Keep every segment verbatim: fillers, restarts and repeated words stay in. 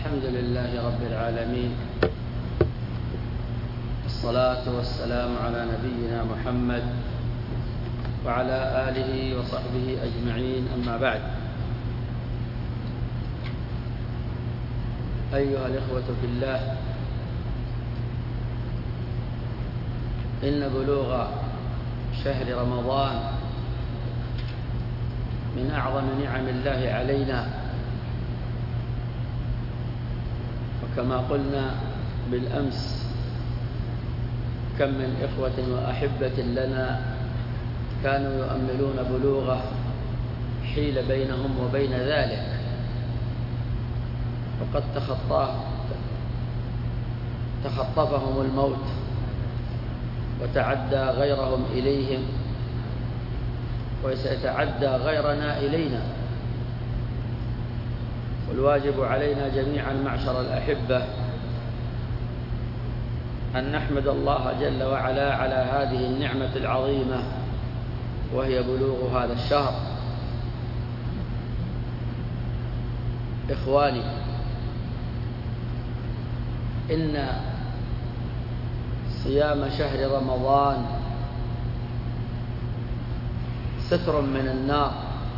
الحمد لله رب العالمين، الصلاة والسلام على نبينا محمد وعلى آله وصحبه أجمعين، أما بعد. أيها الإخوة في الله، إن بلوغ شهر رمضان من أعظم نعم الله علينا، وكما قلنا بالأمس كم من إخوة وأحبة لنا كانوا يؤملون بلوغه حيل بينهم وبين ذلك، وقد تخطاه تخطفهم الموت وتعدى غيرهم إليهم، وسيتعدى غيرنا إلينا. والواجب علينا جميعا معشر الأحبة أن نحمد الله جل وعلا على هذه النعمة العظيمة، وهي بلوغ هذا الشهر. إخواني، إن صيام شهر رمضان ستر من النار،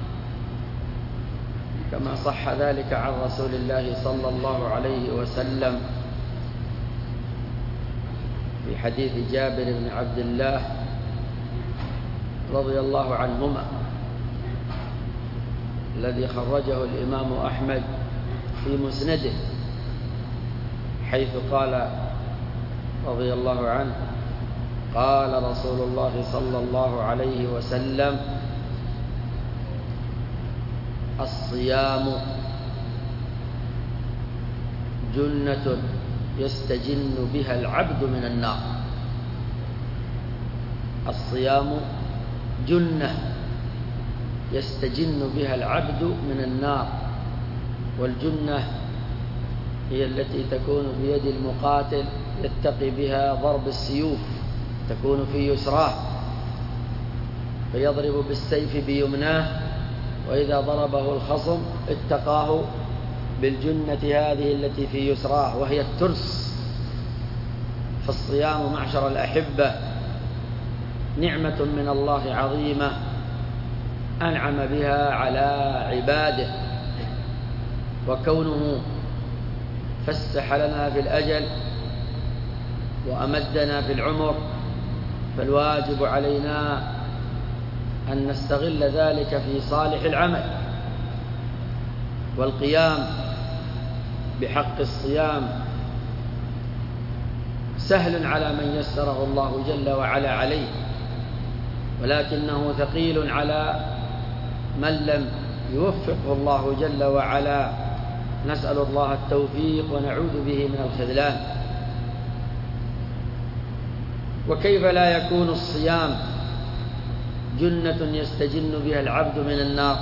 كما صح ذلك عن رسول الله صلى الله عليه وسلم في حديث جابر بن عبد الله رضي الله عنهما الذي خرجه الإمام أحمد في مسنده، حيث قال رضي الله عنه: قال رسول الله صلى الله عليه وسلم: الصيام جنة يستجن بها العبد من النار. الصيام جنة يستجن بها العبد من النار، والجنة هي التي تكون بيد المقاتل يتقي بها ضرب السيوف، تكون في يسراه فيضرب بالسيف بيمناه، وإذا ضربه الخصم اتقاه بالجنة هذه التي في يسراه وهي الترس. فالصيام معشر الأحبة نعمة من الله عظيمة أنعم بها على عباده، وكونه فسح لنا في الأجل وأمدنا في العمر، فالواجب علينا أن نستغل ذلك في صالح العمل والقيام بحق الصيام. سهل على من يسره الله جل وعلا عليه، ولكنه ثقيل على من لم يوفقه الله جل وعلا. نسأل الله التوفيق ونعوذ به من الخذلان. وكيف لا يكون الصيام جنة يستجن بها العبد من النار؟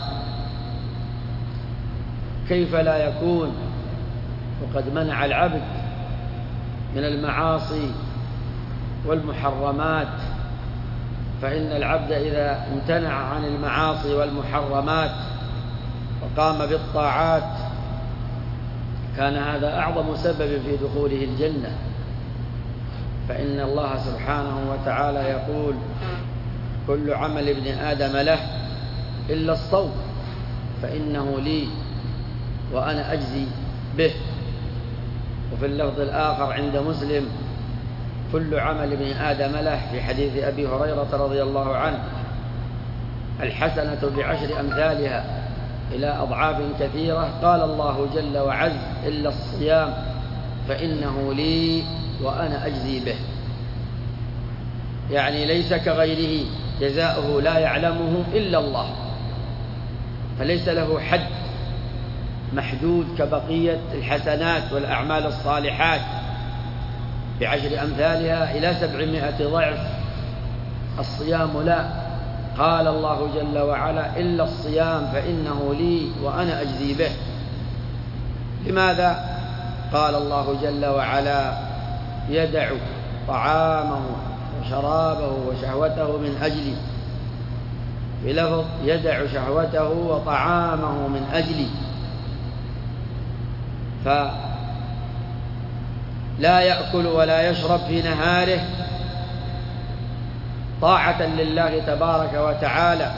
كيف لا يكون وقد منع العبد من المعاصي والمحرمات؟ فإن العبد إذا امتنع عن المعاصي والمحرمات وقام بالطاعات كان هذا أعظم سبب في دخوله الجنة. فإن الله سبحانه وتعالى يقول: كل عمل ابن آدم له إلا الصوم فإنه لي وأنا أجزي به. وفي اللفظ الآخر عند مسلم: كل عمل ابن آدم له، في حديث أبي هريرة رضي الله عنه: الحسنة بعشر أمثالها إلى أضعاف كثيرة. قال الله جل وعز: إلا الصيام فإنه لي وأنا أجزي به. يعني ليس كغيره، جزاؤه لا يعلمه إلا الله، فليس له حد محدود كبقية الحسنات والأعمال الصالحات بعشر أمثالها إلى سبعمائة ضعف. الصيام لا، قال الله جل وعلا: إلا الصيام فإنه لي وأنا أجزي به. لماذا؟ قال الله جل وعلا: يدع طعامه وشرابه وشهوته من أجلي. بلفظ: يدع شهوته وطعامه من أجلي. لا يأكل ولا يشرب في نهاره طاعة لله تبارك وتعالى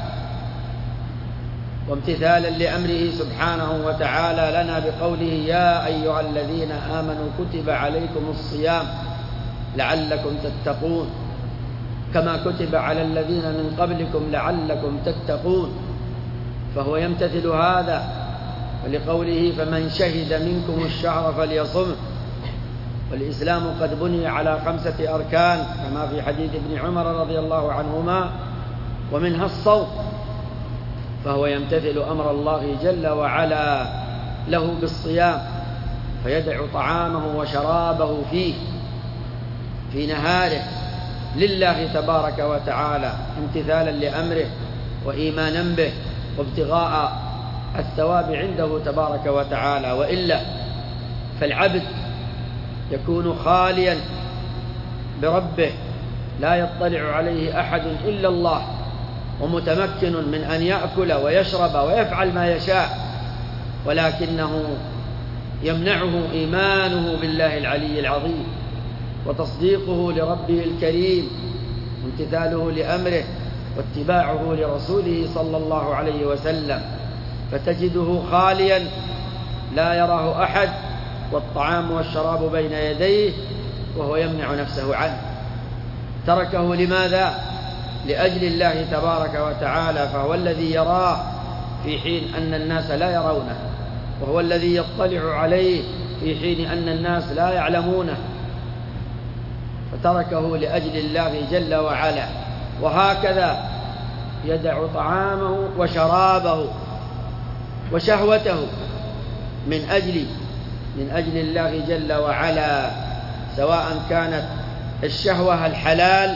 وامتثالا لأمره سبحانه وتعالى لنا بقوله يا أيها الذين آمنوا كتب عليكم الصيام لعلكم تتقون كما كتب على الذين من قبلكم لعلكم تتقون. فهو يمتثل هذا، ولقوله فمن شهد منكم الشهر فليصمه. والإسلام قد بني على خمسة أركان كما في حديث ابن عمر رضي الله عنهما، ومنها الصوم. فهو يمتثل أمر الله جل وعلا له بالصيام، فيدع طعامه وشرابه فيه في نهاره لله تبارك وتعالى امتثالا لأمره وإيمانا به وابتغاء الثواب عنده تبارك وتعالى. وإلا فالعبد يكون خاليا بربه لا يطلع عليه أحد إلا الله، ومتمكن من أن يأكل ويشرب ويفعل ما يشاء، ولكنه يمنعه إيمانه بالله العلي العظيم وتصديقه لربه الكريم وامتثاله لأمره واتباعه لرسوله صلى الله عليه وسلم، فتجده خاليا لا يراه أحد والطعام والشراب بين يديه وهو يمنع نفسه عنه. تركه لماذا؟ لأجل الله تبارك وتعالى، فهو الذي يراه في حين أن الناس لا يرونه، وهو الذي يطلع عليه في حين أن الناس لا يعلمونه، فتركه لأجل الله جل وعلا. وهكذا يدع طعامه وشرابه وشهوته من أجل من أجل الله جل وعلا، سواء كانت الشهوة الحلال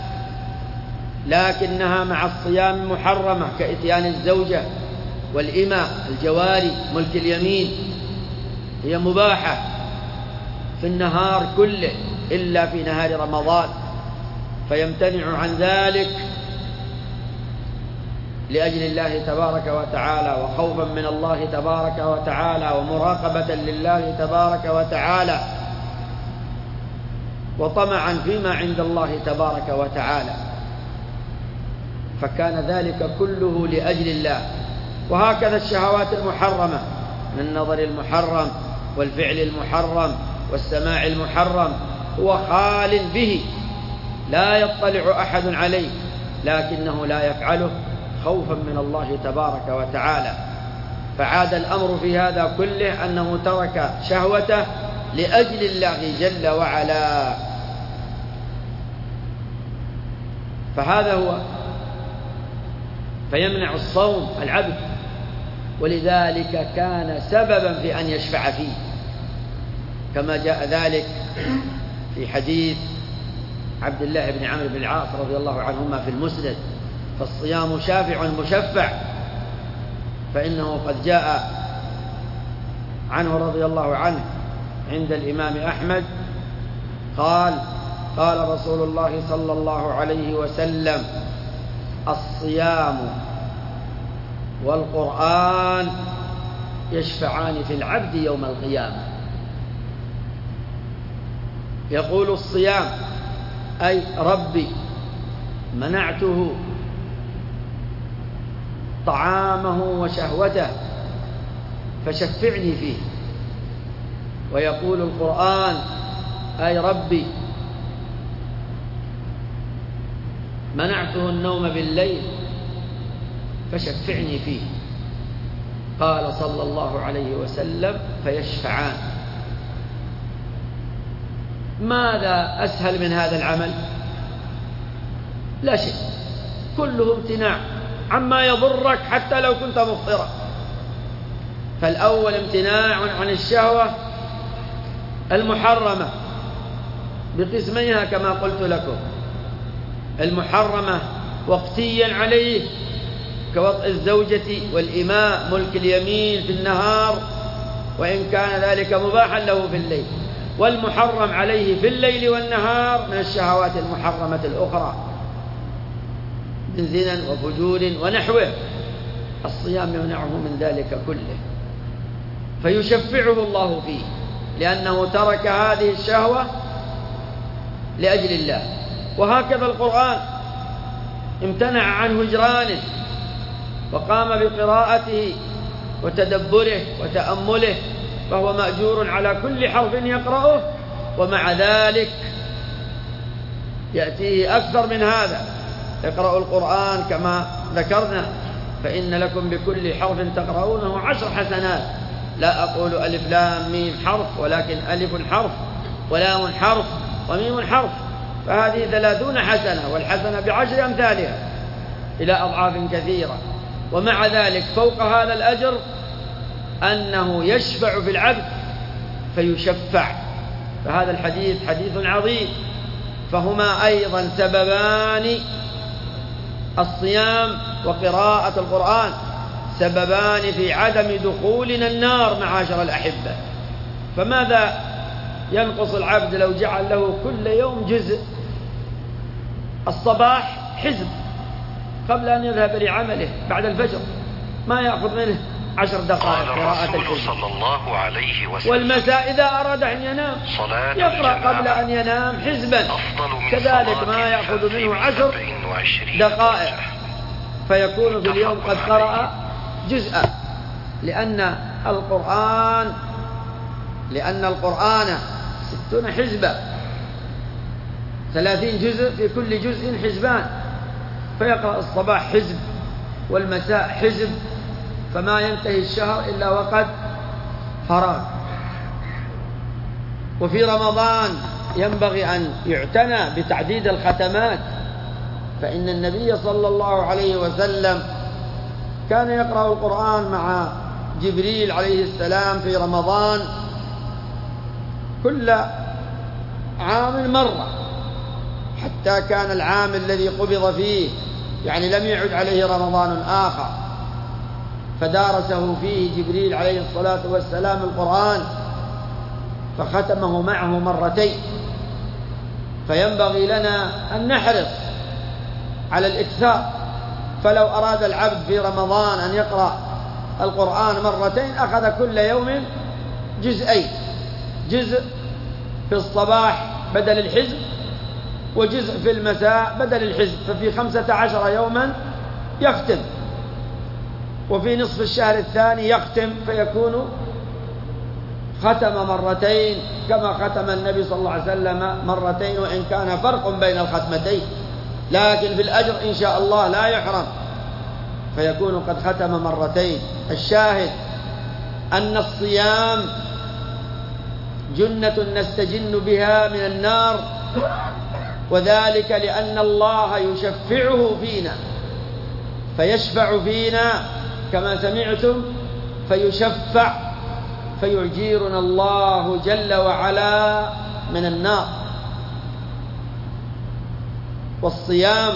لكنها مع الصيام محرمة كإتيان الزوجة والإماء الجواري ملك اليمين، هي مباحة في النهار كله إلا في نهار رمضان، فيمتنع عن ذلك لأجل الله تبارك وتعالى وخوفا من الله تبارك وتعالى ومراقبة لله تبارك وتعالى وطمعا فيما عند الله تبارك وتعالى، فكان ذلك كله لأجل الله. وهكذا الشهوات المحرمة من النظر المحرم والفعل المحرم والسماع المحرم هو خال به لا يطلع أحد عليه، لكنه لا يفعله خوفا من الله تبارك وتعالى. فعاد الأمر في هذا كله أنه ترك شهوته لأجل الله جل وعلا، فهذا هو فيمنع الصوم العبد، ولذلك كان سببا في أن يشفع فيه، كما جاء ذلك في حديث عبد الله بن عمرو بن العاص رضي الله عنهما في المسند: فالصيام شافع مشفع. فإنه قد جاء عنه رضي الله عنه عند الإمام أحمد قال: قال رسول الله صلى الله عليه وسلم: الصيام والقرآن يشفعان في العبد يوم القيامة. يقول الصيام أي ربي منعته طعامه وشهوته فشفعني فيه. ويقول القرآن أي ربي منعته النوم بالليل فشفعني فيه. قال صلى الله عليه وسلم: فيشفعان. ماذا أسهل من هذا العمل؟ لا شيء، كله امتناع عما يضرك حتى لو كنت مفطرا. فالأول امتناع عن الشهوة المحرمة بقسميها كما قلت لكم: المحرمة وقتيا عليه كوطء الزوجة والإماء ملك اليمين في النهار وإن كان ذلك مباحا له في الليل، والمحرم عليه في الليل والنهار من الشهوات المحرمة الأخرى من زنا وفجور ونحوه. الصيام يمنعه من ذلك كله، فيشفعه الله فيه لأنه ترك هذه الشهوة لأجل الله. وهكذا القرآن امتنع عن هجرانه وقام بقراءته وتدبره وتأمله، فهو مأجور على كل حرف يقرأه، ومع ذلك يأتيه أكثر من هذا. اقرأوا القرآن كما ذكرنا فإن لكم بكل حرف تقرؤونه عشر حسنات. لا أقول ألف لام ميم حرف، ولكن ألف حرف ولام حرف وميم حرف، فهذه ثلاثون حسنة، والحسنة بعشر أمثالها إلى أضعاف كثيرة. ومع ذلك فوق هذا الأجر أنه يشفع في العبد فيشفع. فهذا الحديث حديث عظيم. فهما أيضا سببان، الصيام وقراءة القرآن، سببان في عدم دخولنا النار معاشر الأحبة. فماذا ينقص العبد لو جعل له كل يوم جزء؟ الصباح حزب قبل أن يذهب لعمله بعد الفجر، ما يأخذ منه عشر دقائق قراءة الحزب. صلى الله عليه وسلم. والمساء إذا أراد أن ينام يقرأ قبل أن ينام حزبا، كذلك ما يأخذ منه عشر دقائق، فيكون في اليوم قد قرأ جزءا. لأن القرآن لأن القرآن ستون حزبا، ثلاثين جزء، في كل جزء حزبان، فيقرأ الصباح حزب والمساء حزب، فما ينتهي الشهر إلا وقد فرغ. وفي رمضان ينبغي أن يعتنى بتعديد الختمات، فإن النبي صلى الله عليه وسلم كان يقرأ القرآن مع جبريل عليه السلام في رمضان كل عام مرة، حتى كان العام الذي قبض فيه يعني لم يعد عليه رمضان آخر، فدارسه فيه جبريل عليه الصلاة والسلام القرآن فختمه معه مرتين. فينبغي لنا أن نحرص على الإكثار. فلو أراد العبد في رمضان أن يقرأ القرآن مرتين أخذ كل يوم جزئين، جزء في الصباح بدل الحزب، وجزء في المساء بدل الحزب، ففي خمسة عشر يوما يختم، وفي نصف الشهر الثاني يختم، فيكون ختم مرتين كما ختم النبي صلى الله عليه وسلم مرتين، وإن كان فرق بين الختمتين، لكن في الأجر إن شاء الله لا يحرم، فيكون قد ختم مرتين. الشاهد أن الصيام جنة نستجن بها من النار، وذلك لأن الله يشفعه فينا، فيشفع فينا كما سمعتم، فيشفع فيجيرنا الله جل وعلا من النار. والصيام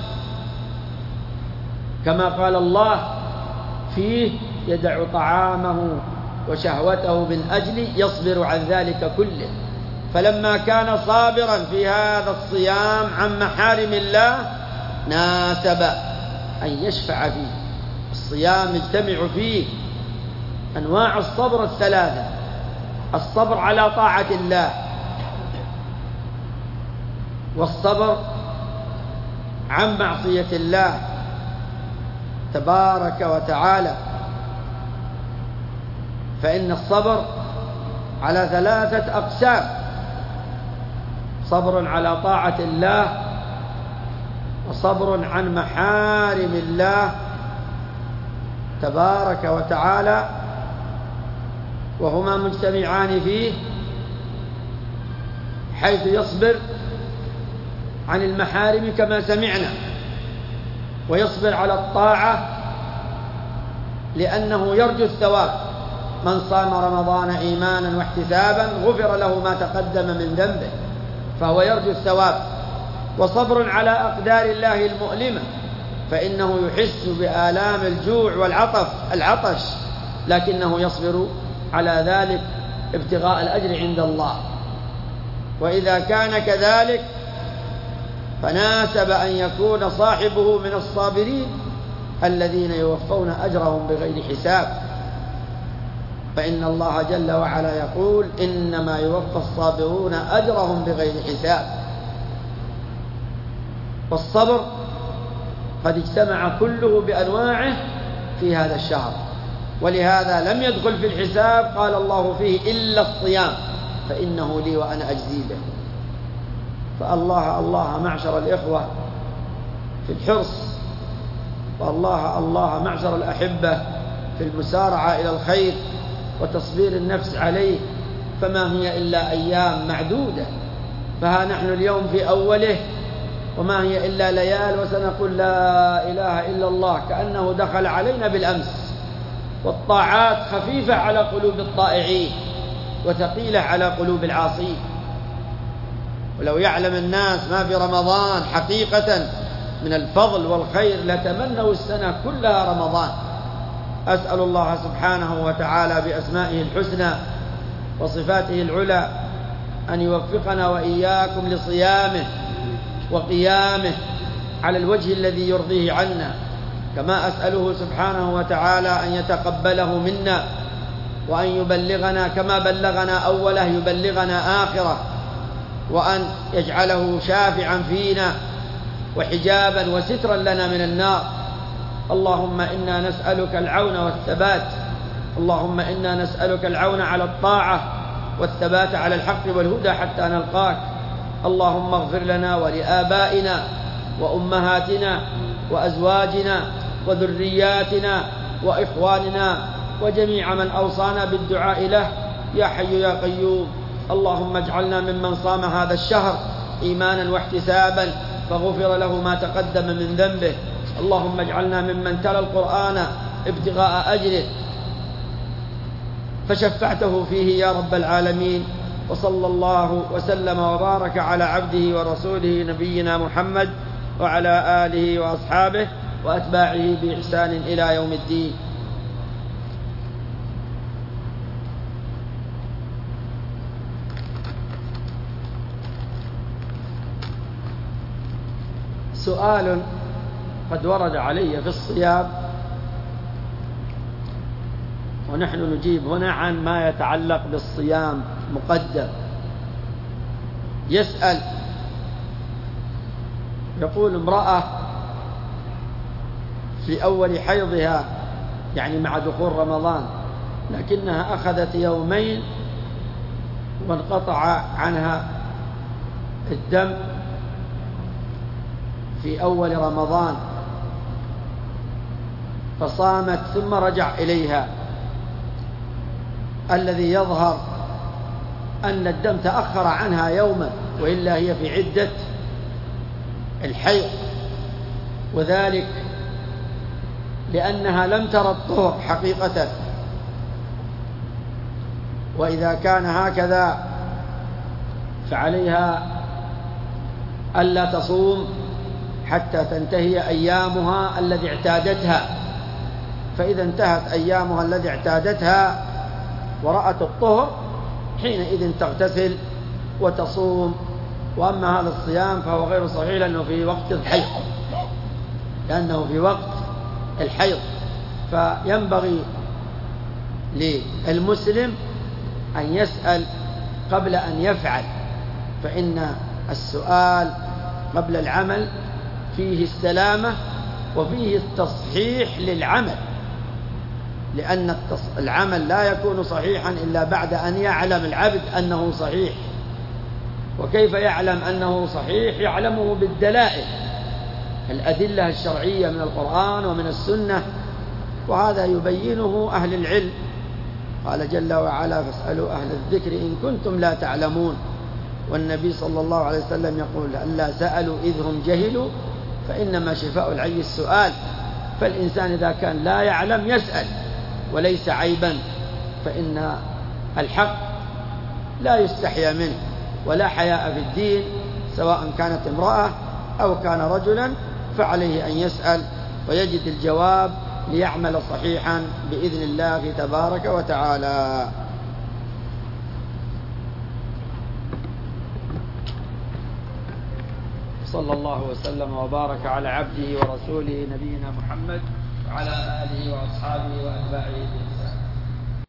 كما قال الله فيه يدع طعامه وشهوته من أجل يصبر عن ذلك كله. فلما كان صابرا في هذا الصيام عن محارم الله ناسب أن يشفع فيه. الصيام يجتمع فيه أنواع الصبر الثلاثة: الصبر على طاعة الله، والصبر عن معصية الله تبارك وتعالى. فإن الصبر على ثلاثة أقسام: صبر على طاعة الله، وصبر عن محارم الله تبارك وتعالى، وهما مجتمعان فيه، حيث يصبر عن المحارم كما سمعنا، ويصبر على الطاعة لأنه يرجو الثواب. من صام رمضان إيمانا واحتسابا غفر له ما تقدم من ذنبه، فهو يرجو الثواب. وصبر على أقدار الله المؤلمة، فإنه يحس بآلام الجوع والعطف العطش، لكنه يصبر على ذلك ابتغاء الأجر عند الله. وإذا كان كذلك فناسب أن يكون صاحبه من الصابرين الذين يوفون أجرهم بغير حساب. فإن الله جل وعلا يقول إنما يوفى الصابرون أجرهم بغير حساب. والصبر قد اجتمع كله بأنواعه في هذا الشهر، ولهذا لم يدخل في الحساب قال الله فيه إلا الصيام فإنه لي وأنا أجزي به. فالله الله معشر الإخوة في الحرص، والله الله معشر الأحبة في المسارعة إلى الخير وتصبير النفس عليه، فما هي إلا أيام معدودة. فها نحن اليوم في أوله وما هي إلا ليال وسنقول لا إله إلا الله كأنه دخل علينا بالأمس. والطاعات خفيفة على قلوب الطائعين وثقيلة على قلوب العاصين. ولو يعلم الناس ما في رمضان حقيقة من الفضل والخير لتمنوا السنة كلها رمضان. أسأل الله سبحانه وتعالى بأسمائه الحسنى وصفاته العلى أن يوفقنا وإياكم لصيامه وقيامه على الوجه الذي يرضيه عنا، كما أسأله سبحانه وتعالى أن يتقبله منا وأن يبلغنا كما بلغنا أوله يبلغنا آخره، وأن يجعله شافعا فينا وحجابا وسترا لنا من النار. اللهم إنا نسألك العون والثبات، اللهم إنا نسألك العون على الطاعة والثبات على الحق والهدى حتى نلقاك. اللهم اغفر لنا ولآبائنا وأمهاتنا وأزواجنا وذرياتنا وإخواننا وجميع من أوصانا بالدعاء له يا حي يا قيوم. اللهم اجعلنا ممن صام هذا الشهر إيمانا واحتسابا فغفر له ما تقدم من ذنبه. اللهم اجعلنا ممن تلا القرآن ابتغاء أجره فشفعته فيه يا رب العالمين. وصلى الله وسلم وبارك على عبده ورسوله نبينا محمد وعلى آله وأصحابه وأتباعه بإحسان إلى يوم الدين. سؤال قد ورد علي في الصيام ونحن نجيب هنا عن ما يتعلق بالصيام مقدم. يسأل يقول امرأة في أول حيضها يعني مع دخول رمضان لكنها أخذت يومين وانقطع عنها الدم في أول رمضان فصامت ثم رجع إليها. الذي يظهر أن الدم تأخر عنها يوما وإلا هي في عدة الحيض، وذلك لأنها لم ترى الطهر حقيقة. وإذا كان هكذا فعليها ألا تصوم حتى تنتهي أيامها الذي اعتادتها. فإذا انتهت أيامها الذي اعتادتها ورأت الطهر حينئذ تغتسل وتصوم. وأما هذا الصيام فهو غير صحيح لأنه في وقت الحيض لأنه في وقت الحيض. فينبغي للمسلم أن يسأل قبل أن يفعل، فإن السؤال قبل العمل فيه السلامة وفيه التصحيح للعمل، لأن العمل لا يكون صحيحا إلا بعد أن يعلم العبد أنه صحيح. وكيف يعلم أنه صحيح؟ يعلمه بالدلائل، الأدلة الشرعية من القرآن ومن السنة، وهذا يبينه أهل العلم. قال جل وعلا فاسألوا أهل الذكر إن كنتم لا تعلمون. والنبي صلى الله عليه وسلم يقول ألا سألوا إذ هم جهلوا فإنما شفاء العي السؤال. فالإنسان إذا كان لا يعلم يسأل وليس عيبا، فإن الحق لا يستحيا منه ولا حياء في الدين، سواء كانت امرأة أو كان رجلا، فعليه أن يسأل ويجد الجواب ليعمل صحيحا بإذن الله تبارك وتعالى. صلى الله وسلم وبارك على عبده ورسوله نبينا محمد وعلى آله وأصحابه وأتباعه بإحسان.